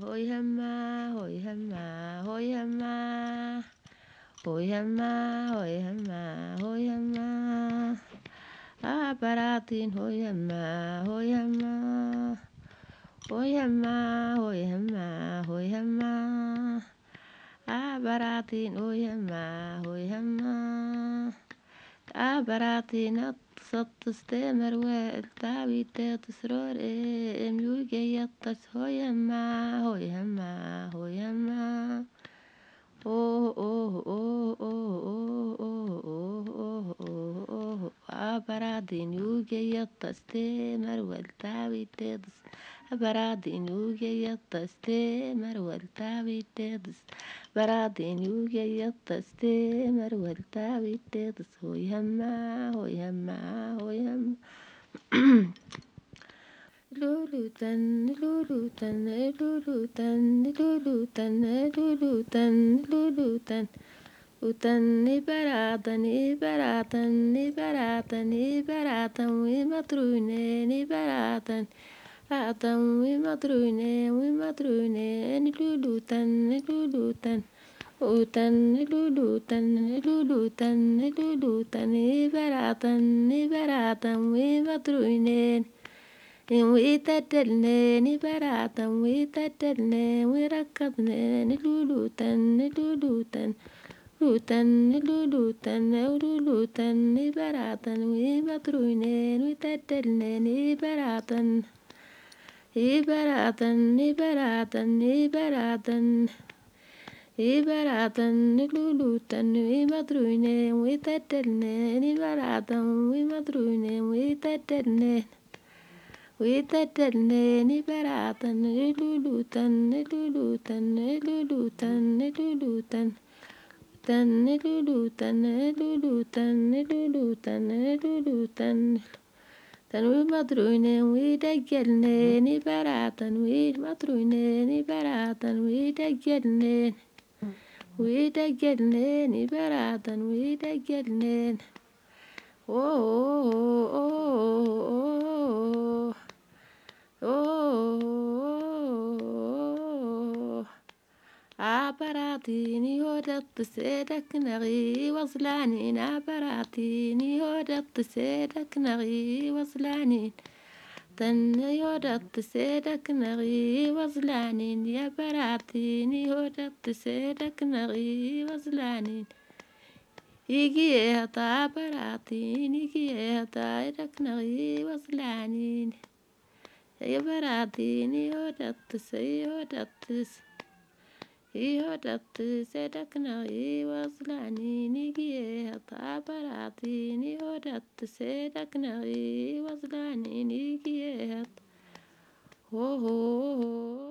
hoi hama, hoi hama, hoi hama, hoi hama, hoi hama, hoi hama. Baratin hoi hama, hoi hama, hoi hama, hoi hama, hoi hama. Baratin hoi hama, hoi hama. Baratin صدستمر والتعبيت تسرور ميوجي يطس هويما هويما هويما أوه أوه أوه أوه أوه أوه أوه أوه أبرادين يوجي يطس تمر والتعبيت تس أبرادين يوجي يطس تمر والتعبيت تس برادين يوجي يطس تمر والتعبيت تس هويما هويما هويما Lulutan, lulutan, lulutan, lulutan, lulutan, lulutan. Utan ibaratan, ibaratan, ibaratan, ibaratan, we matrune, ibaratan. Atan, we matrune, lulutan, lulutan. Utan, lulutan, lulutan, lulutan, ibaratan, ibaratan, we matrune. We tattelne ni baratan, we tattelne, we rakatne ni lulutan, ni lulutan, lutan, ni lulutan, lulutan, ni baratan, we matruine, we tattelne ni baratan, ni baratan, ni baratan, ni baratan, ni baratan, ni lulutan, we matruine, we tattelne ni baratan, we matruine, we tattelne. We tattelne ni baratan, ni lulutan, ni lulutan, ni lulutan, ni lulutan, ni lulutan, ni lulutan, ni lulutan, ni lulutan. Tan we madrune, we daggelne ni baratan, we madrune ni baratan, we daggelne. We daggelne ni baratan, we daggelne. Oh, oh, oh, oh, oh. Oh, عبراتيني ودت سيدك نغي وصلانين عبراتيني ودت سيدك نغي وصلانين تني ودت سيدك نغي وصلانين يا براتيني ودت سيدك نغي وصلانين يجي هتا براتيني يجي هتا يدك نغي وصلانين يا براتيني ودت سيدكنا وصلاني نيجي هتا براتيني ودت سيدكنا وصلاني نيجي هتا